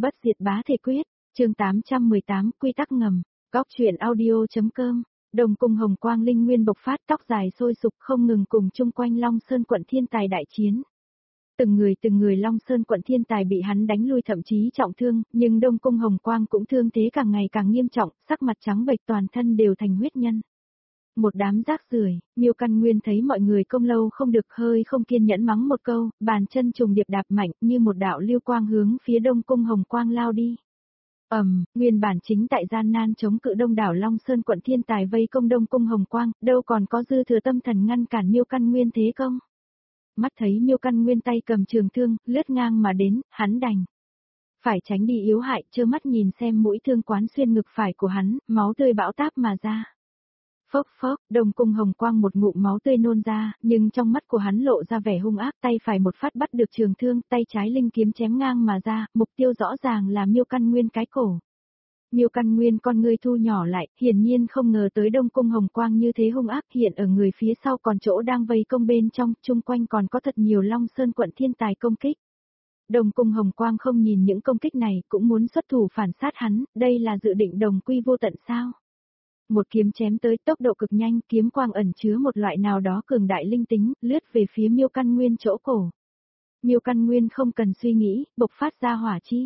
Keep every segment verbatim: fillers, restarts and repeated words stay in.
Bất diệt bá thể quyết, chương tám trăm mười tám, quy tắc ngầm, góc truyện audio.com, Đông Cung hồng quang linh nguyên bộc phát, tóc dài sôi sục không ngừng cùng chung quanh Long Sơn quận thiên tài đại chiến. Từng người từng người Long Sơn quận thiên tài bị hắn đánh lui thậm chí trọng thương, nhưng Đông Cung hồng quang cũng thương thế càng ngày càng nghiêm trọng, sắc mặt trắng bệch toàn thân đều thành huyết nhân. Một đám rác rưởi, Miêu Căn Nguyên thấy mọi người công lâu không được hơi không kiên nhẫn mắng một câu, bàn chân trùng điệp đạp mạnh như một đạo lưu quang hướng phía Đông Cung hồng quang lao đi. Ầm, um, nguyên bản chính tại gian nan chống cự đông đảo Long Sơn quận thiên tài vây công Đông Cung hồng quang, đâu còn có dư thừa tâm thần ngăn cản Miêu Căn Nguyên thế công. Mắt thấy Miêu Căn Nguyên tay cầm trường thương, lướt ngang mà đến, hắn đành phải tránh đi yếu hại, trơ mắt nhìn xem mũi thương quán xuyên ngực phải của hắn, máu tươi bão táp mà ra. Phốc phốc, Đông Cung hồng quang một ngụm máu tươi nôn ra, nhưng trong mắt của hắn lộ ra vẻ hung ác, tay phải một phát bắt được trường thương, tay trái linh kiếm chém ngang mà ra, mục tiêu rõ ràng là Miêu Căn Nguyên cái cổ. Miêu Căn Nguyên con ngươi thu nhỏ lại, hiển nhiên không ngờ tới Đông Cung hồng quang như thế hung ác, hiện ở người phía sau còn chỗ đang vây công bên trong, chung quanh còn có thật nhiều Long Sơn quận thiên tài công kích. Đông Cung hồng quang không nhìn những công kích này, cũng muốn xuất thủ phản sát hắn, đây là dự định đồng quy vô tận sao? Một kiếm chém tới, tốc độ cực nhanh, kiếm quang ẩn chứa một loại nào đó cường đại linh tính, lướt về phía Miêu Căn Nguyên chỗ cổ. Miêu Căn Nguyên không cần suy nghĩ, bộc phát ra hỏa chi.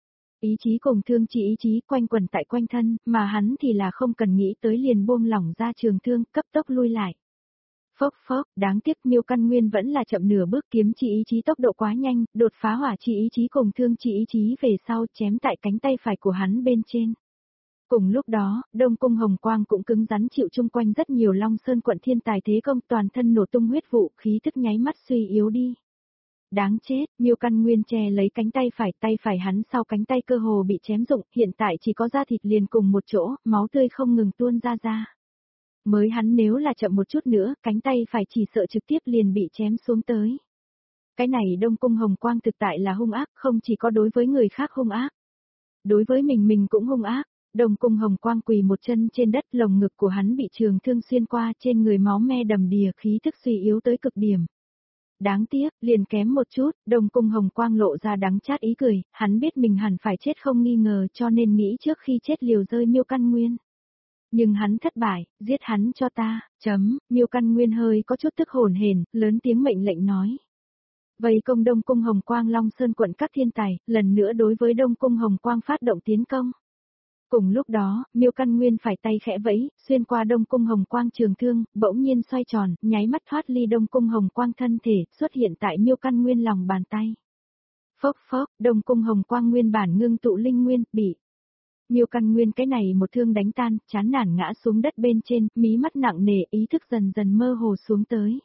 Ý chí cùng thương chỉ ý chí quanh quẩn tại quanh thân, mà hắn thì là không cần nghĩ tới liền buông lỏng ra trường thương, cấp tốc lui lại. Phốc phốc, đáng tiếc Miêu Căn Nguyên vẫn là chậm nửa bước, kiếm chỉ ý chí tốc độ quá nhanh, đột phá hỏa chỉ ý chí cùng thương chỉ ý chí về sau chém tại cánh tay phải của hắn bên trên. Cùng lúc đó, Đông Cung hồng quang cũng cứng rắn chịu chung quanh rất nhiều Long Sơn quận thiên tài thế công, toàn thân nổ tung huyết vụ, khí tức nháy mắt suy yếu đi. Đáng chết, Miêu Căn Nguyên che lấy cánh tay phải, tay phải hắn sau cánh tay cơ hồ bị chém rụng, hiện tại chỉ có da thịt liền cùng một chỗ, máu tươi không ngừng tuôn ra ra. Mới hắn nếu là chậm một chút nữa, cánh tay phải chỉ sợ trực tiếp liền bị chém xuống tới. Cái này Đông Cung hồng quang thực tại là hung ác, không chỉ có đối với người khác hung ác. Đối với mình mình cũng hung ác. Đông Cung hồng quang quỳ một chân trên đất, lồng ngực của hắn bị trường thương xuyên qua, trên người máu me đầm đìa, khí thức suy yếu tới cực điểm. Đáng tiếc, liền kém một chút, Đông Cung hồng quang lộ ra đắng chát ý cười, hắn biết mình hẳn phải chết không nghi ngờ, cho nên nghĩ trước khi chết liều rơi Miêu Căn Nguyên. Nhưng hắn thất bại, giết hắn cho ta, chấm, Miêu Căn Nguyên hơi có chút tức hồn hển, lớn tiếng mệnh lệnh nói. Vây công Đông Cung hồng quang Long Sơn quận các thiên tài, lần nữa đối với Đông Cung hồng quang phát động tiến công. Cùng lúc đó, Miêu Căn Nguyên phải tay khẽ vẫy, xuyên qua Đông Cung hồng quang trường thương, bỗng nhiên xoay tròn, nháy mắt thoát ly Đông Cung hồng quang thân thể, xuất hiện tại Miêu Căn Nguyên lòng bàn tay. Phốc phốc, Đông Cung hồng quang nguyên bản ngưng tụ linh nguyên, bị Miêu Căn Nguyên cái này một thương đánh tan, chán nản ngã xuống đất bên trên, mí mắt nặng nề, ý thức dần dần mơ hồ xuống tới.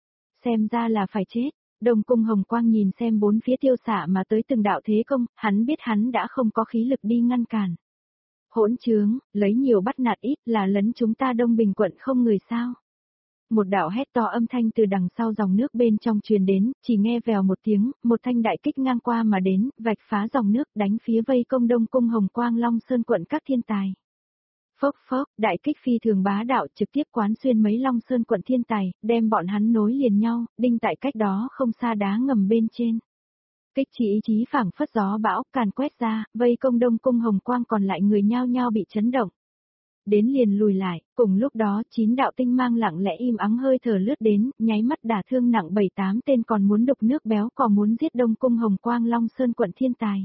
Xem ra là phải chết. Đông Cung hồng quang nhìn xem bốn phía tiêu xạ mà tới từng đạo thế công, hắn biết hắn đã không có khí lực đi ngăn cản. Hỗn trướng, lấy nhiều bắt nạt ít, là lấn chúng ta Đông Bình quận không người sao. Một đạo hét to âm thanh từ đằng sau dòng nước bên trong truyền đến, chỉ nghe vèo một tiếng, một thanh đại kích ngang qua mà đến, vạch phá dòng nước, đánh phía vây công Đông Cung hồng quang Long Sơn quận các thiên tài. Phốc phốc, đại kích phi thường bá đạo trực tiếp quán xuyên mấy Long Sơn quận thiên tài, đem bọn hắn nối liền nhau, đinh tại cách đó không xa đá ngầm bên trên. Kích chỉ ý chí phảng phất gió bão, càn quét ra, vây công Đông Cung hồng quang còn lại người nhao nhao bị chấn động. Đến liền lùi lại, cùng lúc đó chín đạo tinh mang lặng lẽ im ắng hơi thở lướt đến, nháy mắt đả thương nặng bảy tám tên còn muốn đục nước béo, còn muốn giết Đông Cung hồng quang Long Sơn quận thiên tài.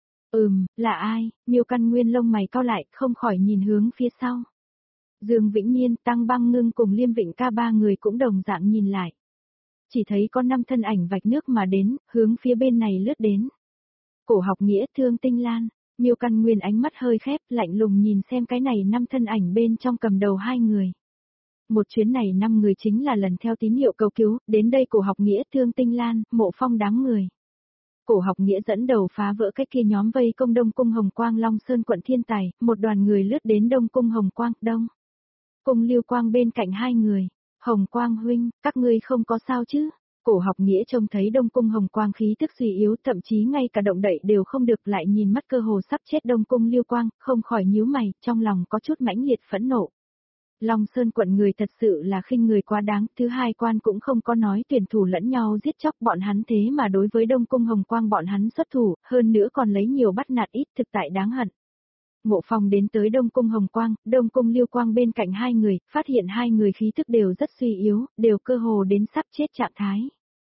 Ừm, là ai? Miêu Căn Nguyên lông mày cau lại, không khỏi nhìn hướng phía sau. Dương Vĩnh Nhiên, Tăng Băng Ngưng cùng Liêm Vịnh Ca ba người cũng đồng dạng nhìn lại. Chỉ thấy có năm thân ảnh vạch nước mà đến, hướng phía bên này lướt đến. Cổ học nghĩa Thương Tinh Lan, Miêu Căn Nguyên ánh mắt hơi khép, lạnh lùng nhìn xem cái này năm thân ảnh bên trong cầm đầu hai người. Một chuyến này năm người chính là lần theo tín hiệu cầu cứu, đến đây cổ học nghĩa Thương Tinh Lan, Mộ Phong đám người. Cổ học nghĩa dẫn đầu phá vỡ cái kia nhóm vây công Đông Cung hồng quang Long Sơn quận thiên tài, một đoàn người lướt đến Đông Cung hồng quang, Đông Cung Lưu Quang bên cạnh hai người. Hồng Quang huynh, các ngươi không có sao chứ? Cổ học nghĩa trông thấy Đông Cung hồng quang khí tức suy yếu, thậm chí ngay cả động đậy đều không được, lại nhìn mắt cơ hồ sắp chết Đông Cung Lưu Quang, không khỏi nhíu mày, trong lòng có chút mãnh liệt phẫn nộ. Long Sơn quận người thật sự là khinh người quá đáng, thứ hai quan cũng không có nói tuyển thủ lẫn nhau giết chóc bọn hắn thế mà đối với Đông Cung Hồng Quang bọn hắn xuất thủ, hơn nữa còn lấy nhiều bắt nạt ít thực tại đáng hận. Mộ Phong đến tới Đông Cung Hồng Quang, Đông Cung Liêu Quang bên cạnh hai người, phát hiện hai người khí tức đều rất suy yếu, đều cơ hồ đến sắp chết trạng thái.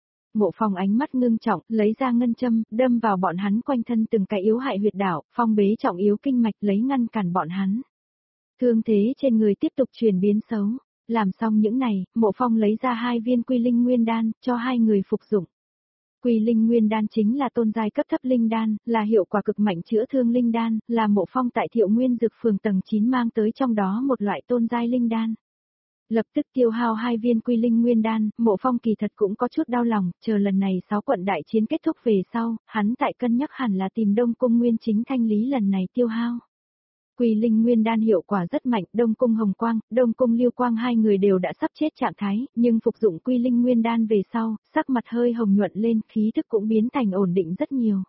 Mộ Phong ánh mắt ngưng trọng, lấy ra ngân châm, đâm vào bọn hắn quanh thân từng cái yếu hại huyệt đạo, phong bế trọng yếu kinh mạch lấy ngăn cản bọn hắn. Thương thế trên người tiếp tục chuyển biến xấu, làm xong những này, Mộ Phong lấy ra hai viên Quy Linh Nguyên Đan, cho hai người phục dụng. Quy Linh Nguyên Đan chính là tôn giai cấp thấp linh đan, là hiệu quả cực mạnh chữa thương linh đan, là Mộ Phong tại Thiệu Nguyên Dược Phường tầng chín mang tới trong đó một loại tôn giai linh đan. Lập tức tiêu hao hai viên Quy Linh Nguyên Đan, Mộ Phong kỳ thật cũng có chút đau lòng, chờ lần này sáu quận đại chiến kết thúc về sau, hắn tại cân nhắc hẳn là tìm Đông Cung Nguyên Chính thanh lý lần này tiêu hao. Quy Linh Nguyên Đan hiệu quả rất mạnh, Đông Cung Hồng Quang, Đông Cung Liêu Quang hai người đều đã sắp chết trạng thái, nhưng phục dụng Quy Linh Nguyên Đan về sau, sắc mặt hơi hồng nhuận lên, khí thức cũng biến thành ổn định rất nhiều.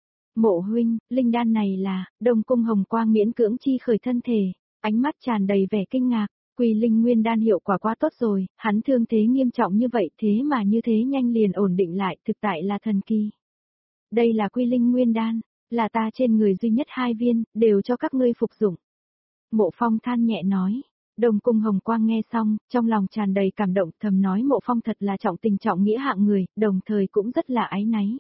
Mộ huynh, linh đan này là, Đông Cung Hồng Quang miễn cưỡng chi khởi thân thể, ánh mắt tràn đầy vẻ kinh ngạc, Quy Linh Nguyên Đan hiệu quả quá tốt rồi, hắn thương thế nghiêm trọng như vậy thế mà như thế nhanh liền ổn định lại, thực tại là thần kỳ. Đây là Quy Linh Nguyên Đan. Là ta trên người duy nhất hai viên, đều cho các ngươi phục dụng. Mộ Phong than nhẹ nói. Đông Cung Hồng Quang nghe xong, trong lòng tràn đầy cảm động, thầm nói Mộ Phong thật là trọng tình trọng nghĩa hạng người, đồng thời cũng rất là áy náy.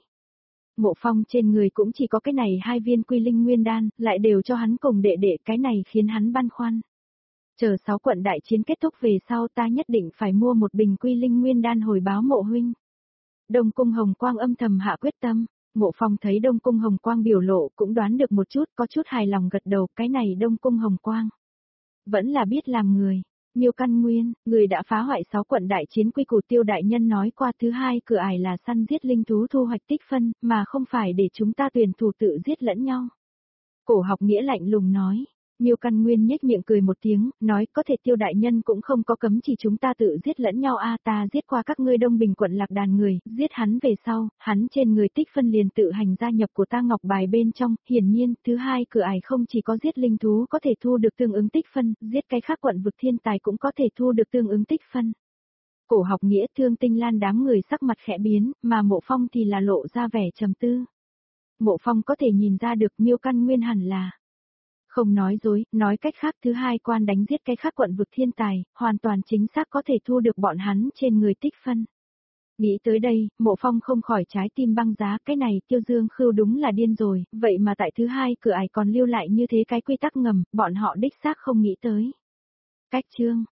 Mộ Phong trên người cũng chỉ có cái này hai viên Quy Linh Nguyên Đan, lại đều cho hắn cùng đệ đệ, cái này khiến hắn băn khoăn. Chờ sáu quận đại chiến kết thúc về sau ta nhất định phải mua một bình Quy Linh Nguyên Đan hồi báo Mộ huynh. Đông Cung Hồng Quang âm thầm hạ quyết tâm. Mộ Phong thấy Đông Cung Hồng Quang biểu lộ cũng đoán được một chút, có chút hài lòng gật đầu, cái này Đông Cung Hồng Quang. Vẫn là biết làm người. Miêu Căn Nguyên, người đã phá hoại sáu quận đại chiến quy củ Tiêu đại nhân nói qua thứ hai cửa ải là săn giết linh thú thu hoạch tích phân, mà không phải để chúng ta tuyển thủ tự giết lẫn nhau. Cổ Học Nghĩa lạnh lùng nói. Miêu Căn Nguyên nhếch miệng cười một tiếng, nói có thể Tiêu đại nhân cũng không có cấm chỉ chúng ta tự giết lẫn nhau a ta giết qua các ngươi Đông Bình quận Lạc Đàn người, giết hắn về sau, hắn trên người tích phân liền tự hành gia nhập của ta ngọc bài bên trong, hiển nhiên, thứ hai cửa ải không chỉ có giết linh thú có thể thu được tương ứng tích phân, giết cái khác quận vực thiên tài cũng có thể thu được tương ứng tích phân. Cổ Học Nghĩa Thương Tinh Lan đám người sắc mặt khẽ biến, mà Mộ Phong thì là lộ ra vẻ trầm tư. Mộ Phong có thể nhìn ra được Miêu Căn Nguyên hẳn là không nói dối, nói cách khác thứ hai quan đánh giết cái khác quận vực thiên tài, hoàn toàn chính xác có thể thu được bọn hắn trên người tích phân. Nghĩ tới đây, Mộ Phong không khỏi trái tim băng giá, cái này Tiêu Dương Khưu đúng là điên rồi, vậy mà tại thứ hai cửa ải còn lưu lại như thế cái quy tắc ngầm, bọn họ đích xác không nghĩ tới. Cách chương